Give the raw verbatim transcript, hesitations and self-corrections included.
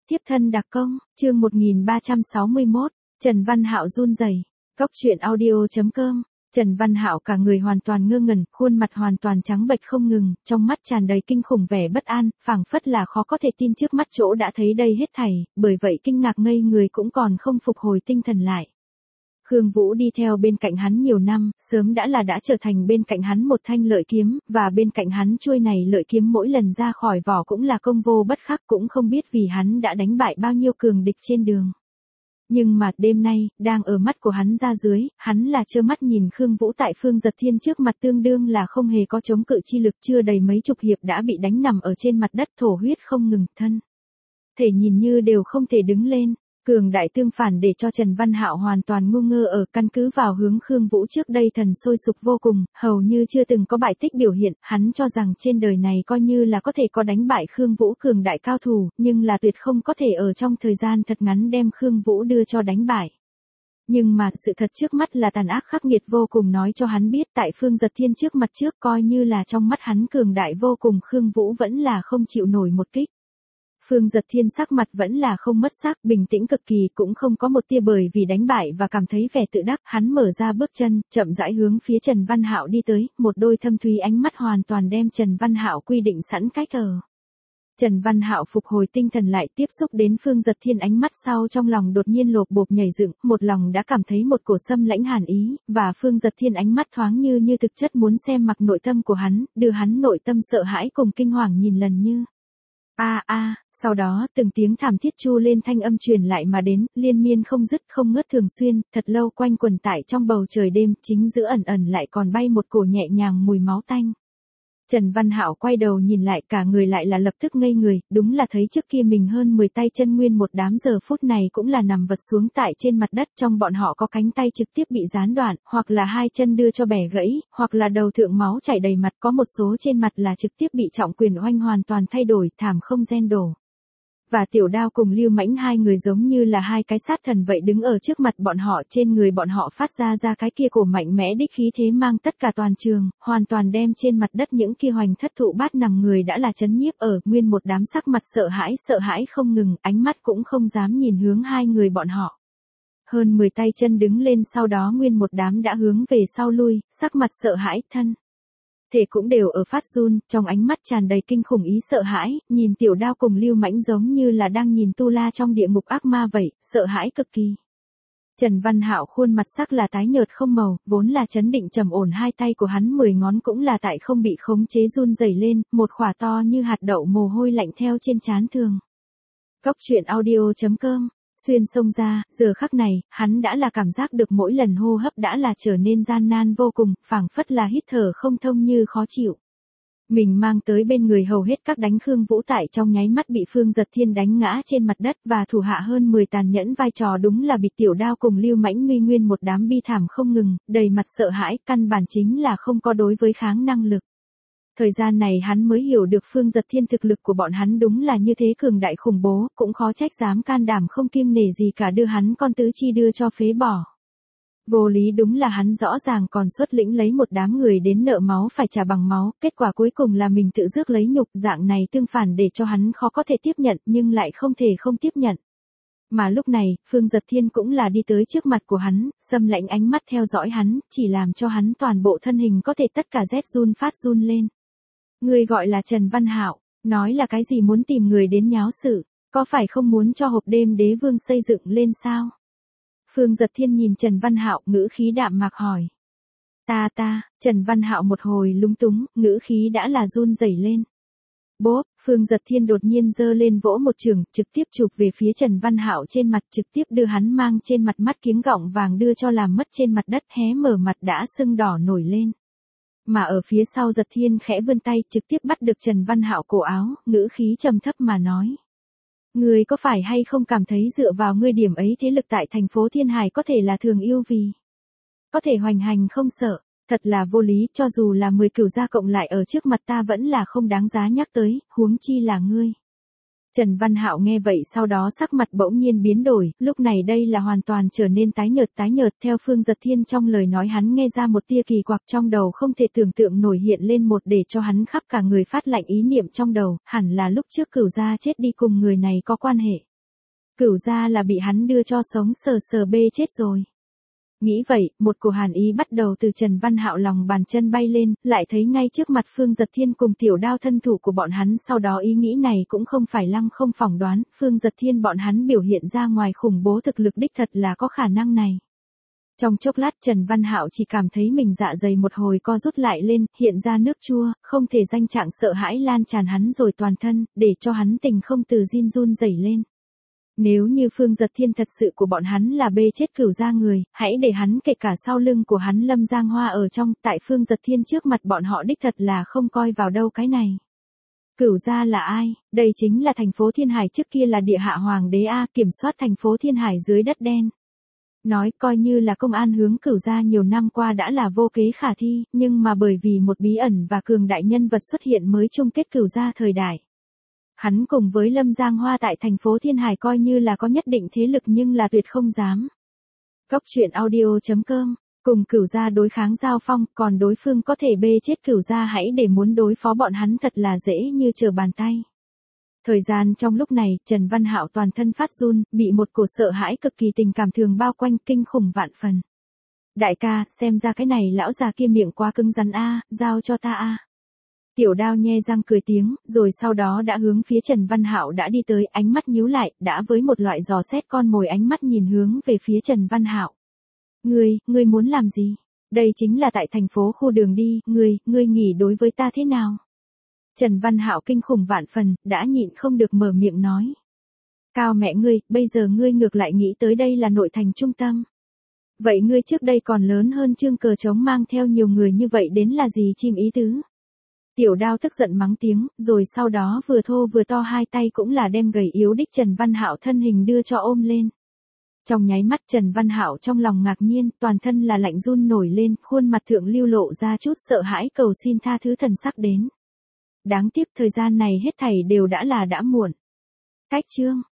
Tiếp thân đặc công, chương một nghìn ba trăm sáu mươi mốt, Trần Văn Hạo run rẩy. Cốc truyện audio chấm com. Trần Văn Hạo cả người hoàn toàn ngơ ngẩn, khuôn mặt hoàn toàn trắng bệch không ngừng, trong mắt tràn đầy kinh khủng vẻ bất an, phảng phất là khó có thể tin trước mắt chỗ đã thấy đây hết thảy, bởi vậy kinh ngạc ngây người cũng còn không phục hồi tinh thần lại. Khương Vũ đi theo bên cạnh hắn nhiều năm, sớm đã là đã trở thành bên cạnh hắn một thanh lợi kiếm, và bên cạnh hắn chuôi này lợi kiếm mỗi lần ra khỏi vỏ cũng là công vô bất khắc, cũng không biết vì hắn đã đánh bại bao nhiêu cường địch trên đường. Nhưng mà đêm nay, đang ở mắt của hắn ra dưới, hắn là trơ mắt nhìn Khương Vũ tại Phương Giật Thiên trước mặt tương đương là không hề có chống cự chi lực, chưa đầy mấy chục hiệp đã bị đánh nằm ở trên mặt đất thổ huyết không ngừng, thân thể nhìn như đều không thể đứng lên. Cường đại tương phản để cho Trần Văn Hạo hoàn toàn ngu ngơ ở căn cứ vào hướng Khương Vũ trước đây thần sôi sục vô cùng, hầu như chưa từng có bại tích biểu hiện, hắn cho rằng trên đời này coi như là có thể có đánh bại Khương Vũ cường đại cao thủ, nhưng là tuyệt không có thể ở trong thời gian thật ngắn đem Khương Vũ đưa cho đánh bại. Nhưng mà sự thật trước mắt là tàn ác khắc nghiệt vô cùng nói cho hắn biết tại Phương Giật Thiên trước mặt trước coi như là trong mắt hắn cường đại vô cùng Khương Vũ vẫn là không chịu nổi một kích. Phương Giật Thiên sắc mặt vẫn là không mất sắc, bình tĩnh cực kỳ, cũng không có một tia bởi vì đánh bại và cảm thấy vẻ tự đắc, hắn mở ra bước chân, chậm rãi hướng phía Trần Văn Hạo đi tới, một đôi thâm thúy ánh mắt hoàn toàn đem Trần Văn Hạo quy định sẵn cách ở. Trần Văn Hạo phục hồi tinh thần lại, tiếp xúc đến Phương Giật Thiên ánh mắt sau trong lòng đột nhiên lộp bộp nhảy dựng, một lòng đã cảm thấy một cổ xâm lãnh hàn ý, và Phương Giật Thiên ánh mắt thoáng như như thực chất muốn xem mặc nội tâm của hắn, đưa hắn nội tâm sợ hãi cùng kinh hoàng nhìn lần như. A a, sau đó từng tiếng thảm thiết chu lên thanh âm truyền lại mà đến, liên miên không dứt không ngớt thường xuyên, thật lâu quanh quẩn tại trong bầu trời đêm, chính giữa ẩn ẩn lại còn bay một cổ nhẹ nhàng mùi máu tanh. Trần Văn Hạo quay đầu nhìn lại, cả người lại là lập tức ngây người, đúng là thấy trước kia mình hơn mười tay chân nguyên một đám giờ phút này cũng là nằm vật xuống tại trên mặt đất, trong bọn họ có cánh tay trực tiếp bị gián đoạn, hoặc là hai chân đưa cho bẻ gãy, hoặc là đầu thượng máu chảy đầy mặt, có một số trên mặt là trực tiếp bị trọng quyền oanh hoàn toàn thay đổi, thảm không gen đổ. Và Tiểu Đao cùng Lưu Mãnh hai người giống như là hai cái sát thần vậy đứng ở trước mặt bọn họ, trên người bọn họ phát ra ra cái kia cổ mạnh mẽ đích khí thế mang tất cả toàn trường, hoàn toàn đem trên mặt đất những kia hoành thất thụ bát nằm người đã là chấn nhiếp ở, nguyên một đám sắc mặt sợ hãi sợ hãi không ngừng, ánh mắt cũng không dám nhìn hướng hai người bọn họ. Hơn mười tay chân đứng lên sau đó nguyên một đám đã hướng về sau lui, sắc mặt sợ hãi, thân thể cũng đều ở phát run, trong ánh mắt tràn đầy kinh khủng ý sợ hãi, nhìn Tiểu Đao cùng Lưu Mãnh giống như là đang nhìn tu la trong địa ngục ác ma vậy, sợ hãi cực kỳ. Trần Văn Hạo khuôn mặt sắc là tái nhợt không màu, vốn là chấn định trầm ổn, hai tay của hắn mười ngón cũng là tại không bị khống chế run rẩy lên, một khỏa to như hạt đậu mồ hôi lạnh theo trên trán thường. Cốc truyện audio chấm com. Xuyên sông ra, giờ khắc này, hắn đã là cảm giác được mỗi lần hô hấp đã là trở nên gian nan vô cùng, phảng phất là hít thở không thông như khó chịu. Mình mang tới bên người hầu hết các đánh Khương Vũ tại trong nháy mắt bị Phương Giật Thiên đánh ngã trên mặt đất, và thủ hạ hơn mười tàn nhẫn vai trò đúng là bị Tiểu Đao cùng Lưu Mãnh nguy nguyên một đám bi thảm không ngừng, đầy mặt sợ hãi, căn bản chính là không có đối với kháng năng lực. Thời gian này hắn mới hiểu được Phương Giật Thiên thực lực của bọn hắn đúng là như thế cường đại khủng bố, cũng khó trách dám can đảm không kiêng nể gì cả đưa hắn con tứ chi đưa cho phế bỏ. Vô lý đúng là hắn rõ ràng còn xuất lĩnh lấy một đám người đến nợ máu phải trả bằng máu, kết quả cuối cùng là mình tự rước lấy nhục, dạng này tương phản để cho hắn khó có thể tiếp nhận nhưng lại không thể không tiếp nhận. Mà lúc này, Phương Giật Thiên cũng là đi tới trước mặt của hắn, xâm lãnh ánh mắt theo dõi hắn, chỉ làm cho hắn toàn bộ thân hình có thể tất cả rét run phát run lên. Người gọi là Trần Văn Hạo, nói là cái gì muốn tìm người đến nháo sự, có phải không muốn cho hộp đêm đế vương xây dựng lên sao? Phương Giật Thiên nhìn Trần Văn Hạo, ngữ khí đạm mạc hỏi. Ta ta, Trần Văn Hạo một hồi lúng túng, ngữ khí đã là run rẩy lên. Bốp, Phương Giật Thiên đột nhiên giơ lên vỗ một chưởng, trực tiếp chụp về phía Trần Văn Hạo trên mặt, trực tiếp đưa hắn mang trên mặt mắt kiếng gọng vàng đưa cho làm mất trên mặt đất, hé mở mặt đã sưng đỏ nổi lên. Mà ở phía sau Giật Thiên khẽ vươn tay trực tiếp bắt được Trần Văn Hạo cổ áo, ngữ khí trầm thấp mà nói. Ngươi có phải hay không cảm thấy dựa vào ngươi điểm ấy thế lực tại thành phố Thiên Hải có thể là thường yêu vì có thể hoành hành không sợ, thật là vô lý, cho dù là mười cửu gia cộng lại ở trước mặt ta vẫn là không đáng giá nhắc tới, huống chi là ngươi. Trần Văn Hạo nghe vậy sau đó sắc mặt bỗng nhiên biến đổi, lúc này đây là hoàn toàn trở nên tái nhợt tái nhợt, theo Phương Giật Thiên trong lời nói hắn nghe ra một tia kỳ quặc trong đầu không thể tưởng tượng nổi hiện lên một để cho hắn khắp cả người phát lạnh ý niệm trong đầu, hẳn là lúc trước cửu gia chết đi cùng người này có quan hệ. Cửu gia là bị hắn đưa cho sống sờ sờ bê chết rồi. Nghĩ vậy, một cổ hàn ý bắt đầu từ Trần Văn Hạo lòng bàn chân bay lên, lại thấy ngay trước mặt Phương Dật Thiên cùng tiểu đao thân thủ của bọn hắn, sau đó ý nghĩ này cũng không phải lăng không phỏng đoán, Phương Dật Thiên bọn hắn biểu hiện ra ngoài khủng bố thực lực đích thật là có khả năng này. Trong chốc lát Trần Văn Hạo chỉ cảm thấy mình dạ dày một hồi co rút lại lên, hiện ra nước chua, không thể danh trạng sợ hãi lan tràn hắn rồi toàn thân, để cho hắn tình không từ run run rẩy lên. Nếu như Phương Dật Thiên thật sự của bọn hắn là bê chết Cửu gia người, hãy để hắn kể cả sau lưng của hắn Lâm Giang Hoa ở trong, tại Phương Dật Thiên trước mặt bọn họ đích thật là không coi vào đâu cái này. Cửu gia là ai? Đây chính là thành phố Thiên Hải, trước kia là địa hạ hoàng đế A, kiểm soát thành phố Thiên Hải dưới đất đen. Nói coi như là công an hướng Cửu gia nhiều năm qua đã là vô kế khả thi, nhưng mà bởi vì một bí ẩn và cường đại nhân vật xuất hiện mới chung kết Cửu gia thời đại. Hắn cùng với Lâm Giang Hoa tại thành phố Thiên Hải coi như là có nhất định thế lực nhưng là tuyệt không dám. Cốc truyện audio chấm com, cùng Cửu gia đối kháng giao phong, còn đối phương có thể bê chết Cửu gia, hãy để muốn đối phó bọn hắn thật là dễ như trở bàn tay. Thời gian trong lúc này, Trần Văn Hạo toàn thân phát run, bị một cổ sợ hãi cực kỳ tình cảm thường bao quanh, kinh khủng vạn phần. Đại ca, xem ra cái này lão già kia miệng quá cứng rắn a, giao cho ta a. Tiểu đao nhe răng cười tiếng, rồi sau đó đã hướng phía Trần Văn Hạo đã đi tới, ánh mắt nhíu lại, đã với một loại dò xét con mồi ánh mắt nhìn hướng về phía Trần Văn Hạo. Ngươi, ngươi muốn làm gì? Đây chính là tại thành phố khu đường đi, ngươi, ngươi nghĩ đối với ta thế nào? Trần Văn Hạo kinh khủng vạn phần, đã nhịn không được mở miệng nói. Cao mẹ ngươi, bây giờ ngươi ngược lại nghĩ tới đây là nội thành trung tâm. Vậy ngươi trước đây còn lớn hơn Trương Cờ Trống mang theo nhiều người như vậy đến là gì chim ý tứ? Tiểu đao tức giận mắng tiếng, rồi sau đó vừa thô vừa to hai tay cũng là đem gầy yếu đích Trần Văn Hạo thân hình đưa cho ôm lên. Trong nháy mắt Trần Văn Hạo trong lòng ngạc nhiên, toàn thân là lạnh run nổi lên, khuôn mặt thượng lưu lộ ra chút sợ hãi cầu xin tha thứ thần sắc đến. Đáng tiếc thời gian này hết thảy đều đã là đã muộn. Cách chương